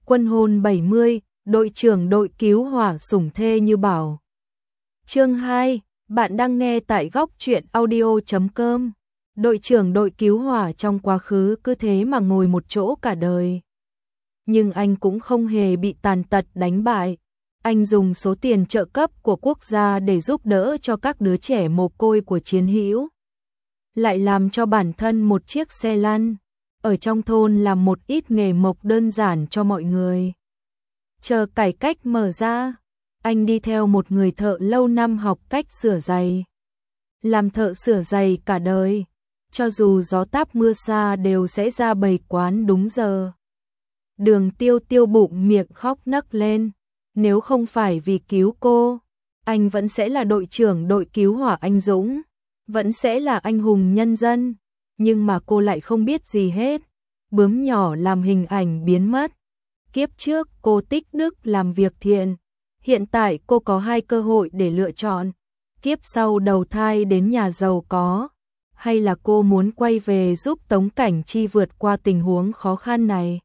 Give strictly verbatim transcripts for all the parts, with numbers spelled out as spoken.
Quân hôn bảy mươi, đội trưởng đội cứu hỏa sủng thê như bảo. Chương hai, bạn đang nghe tại góc truyện audio chấm com. Đội trưởng đội cứu hỏa trong quá khứ cứ thế mà ngồi một chỗ cả đời. Nhưng anh cũng không hề bị tàn tật đánh bại. Anh dùng số tiền trợ cấp của quốc gia để giúp đỡ cho các đứa trẻ mồ côi của chiến hữu. Lại làm cho bản thân một chiếc xe lăn. Ở trong thôn làm một ít nghề mộc đơn giản cho mọi người. Chờ cải cách mở ra, anh đi theo một người thợ lâu năm học cách sửa giày. Làm thợ sửa giày cả đời, cho dù gió táp mưa xa đều sẽ ra bày quán đúng giờ. Đường Tiêu Tiêu bụng miệng khóc nấc lên, nếu không phải vì cứu cô, anh vẫn sẽ là đội trưởng đội cứu hỏa anh dũng, vẫn sẽ là anh hùng nhân dân. Nhưng mà cô lại không biết gì hết. Bướm nhỏ làm hình ảnh biến mất. Kiếp trước cô tích đức làm việc thiện. Hiện tại cô có hai cơ hội để lựa chọn. Kiếp sau đầu thai đến nhà giàu có. Hay là cô muốn quay về giúp Tống Cảnh Chi vượt qua tình huống khó khăn này.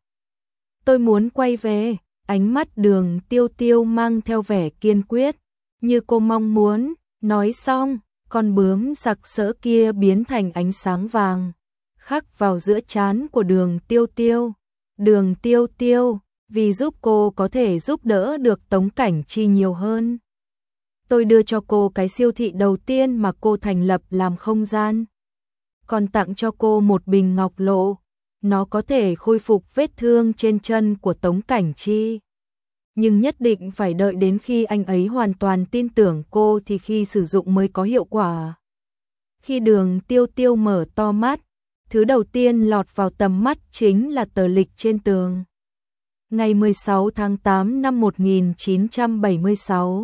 Tôi muốn quay về. Ánh mắt Đường Tiêu Tiêu mang theo vẻ kiên quyết. Như cô mong muốn. Nói xong, con bướm sặc sỡ kia biến thành ánh sáng vàng, khắc vào giữa trán của Đường Tiêu Tiêu. Đường Tiêu Tiêu, vì giúp cô có thể giúp đỡ được Tống Cảnh Chi nhiều hơn. Tôi đưa cho cô cái siêu thị đầu tiên mà cô thành lập làm không gian. Còn tặng cho cô một bình ngọc lộ, nó có thể khôi phục vết thương trên chân của Tống Cảnh Chi. Nhưng nhất định phải đợi đến khi anh ấy hoàn toàn tin tưởng cô thì khi sử dụng mới có hiệu quả. Khi Đường Tiêu Tiêu mở to mắt, thứ đầu tiên lọt vào tầm mắt chính là tờ lịch trên tường. Ngày mười sáu tháng tám năm một nghìn chín trăm bảy mươi sáu,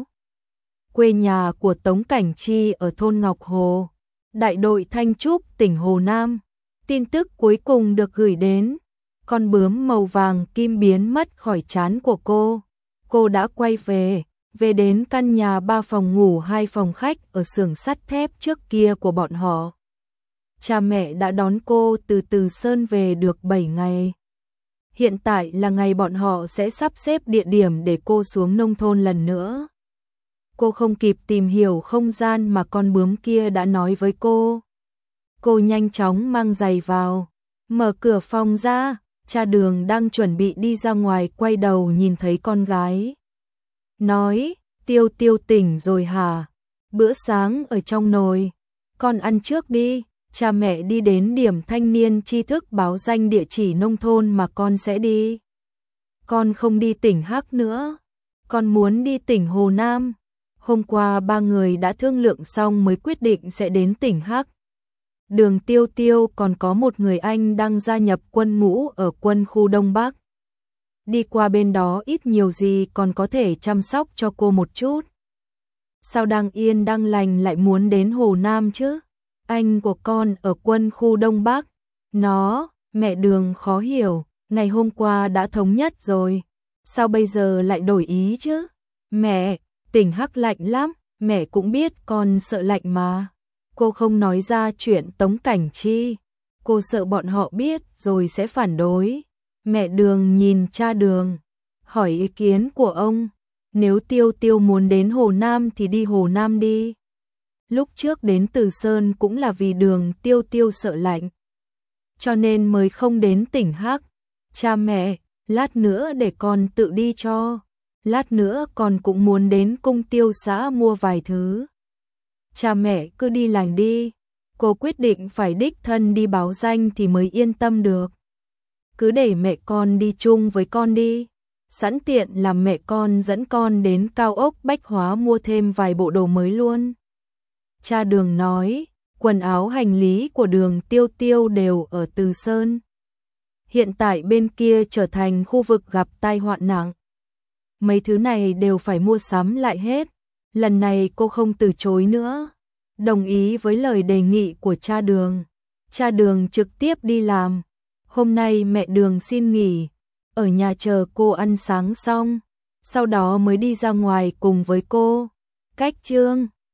quê nhà của Tống Cảnh Chi ở thôn Ngọc Hồ, đại đội Thanh Trúc, tỉnh Hồ Nam. Tin tức cuối cùng được gửi đến, con bướm màu vàng kim biến mất khỏi trán của cô. Cô đã quay về, về đến căn nhà ba phòng ngủ hai phòng khách ở xưởng sắt thép trước kia của bọn họ. Cha mẹ đã đón cô từ Từ Sơn về được bảy ngày. Hiện tại là ngày bọn họ sẽ sắp xếp địa điểm để cô xuống nông thôn lần nữa. Cô không kịp tìm hiểu không gian mà con bướm kia đã nói với cô. Cô nhanh chóng mang giày vào, mở cửa phòng ra. Cha Đường đang chuẩn bị đi ra ngoài quay đầu nhìn thấy con gái. Nói, Tiêu Tiêu tỉnh rồi hả? Bữa sáng ở trong nồi, con ăn trước đi. Cha mẹ đi đến điểm thanh niên tri thức báo danh địa chỉ nông thôn mà con sẽ đi. Con không đi tỉnh Hắc nữa, con muốn đi tỉnh Hồ Nam. Hôm qua ba người đã thương lượng xong mới quyết định sẽ đến tỉnh Hắc. Đường Tiêu Tiêu còn có một người anh đang gia nhập quân ngũ ở quân khu Đông Bắc. Đi qua bên đó ít nhiều gì còn có thể chăm sóc cho cô một chút. Sao đang yên đang lành lại muốn đến Hồ Nam chứ? Anh của con ở quân khu Đông Bắc. Nó, mẹ Đường khó hiểu, ngày hôm qua đã thống nhất rồi. Sao bây giờ lại đổi ý chứ? Mẹ, tỉnh Hắc lạnh lắm, mẹ cũng biết con sợ lạnh mà. Cô không nói ra chuyện Tống Cảnh Chi, cô sợ bọn họ biết rồi sẽ phản đối. Mẹ Đường nhìn cha Đường, hỏi ý kiến của ông. Nếu Tiêu Tiêu muốn đến Hồ Nam thì đi Hồ Nam đi. Lúc trước đến Từ Sơn cũng là vì Đường Tiêu Tiêu sợ lạnh, cho nên mới không đến tỉnh Hắc. Cha mẹ, lát nữa để con tự đi cho. Lát nữa con cũng muốn đến cung tiêu xã mua vài thứ. Cha mẹ cứ đi làng đi. Cô quyết định phải đích thân đi báo danh thì mới yên tâm được. Cứ để mẹ con đi chung với con đi. Sẵn tiện làm mẹ con dẫn con đến cao ốc Bách Hóa mua thêm vài bộ đồ mới luôn. Cha Đường nói, quần áo hành lý của Đường Tiêu Tiêu đều ở Từ Sơn. Hiện tại bên kia trở thành khu vực gặp tai họa nặng. Mấy thứ này đều phải mua sắm lại hết. Lần này cô không từ chối nữa, đồng ý với lời đề nghị của cha Đường. Cha Đường trực tiếp đi làm. Hôm nay mẹ Đường xin nghỉ, ở nhà chờ cô ăn sáng xong, sau đó mới đi ra ngoài cùng với cô. Cách Trương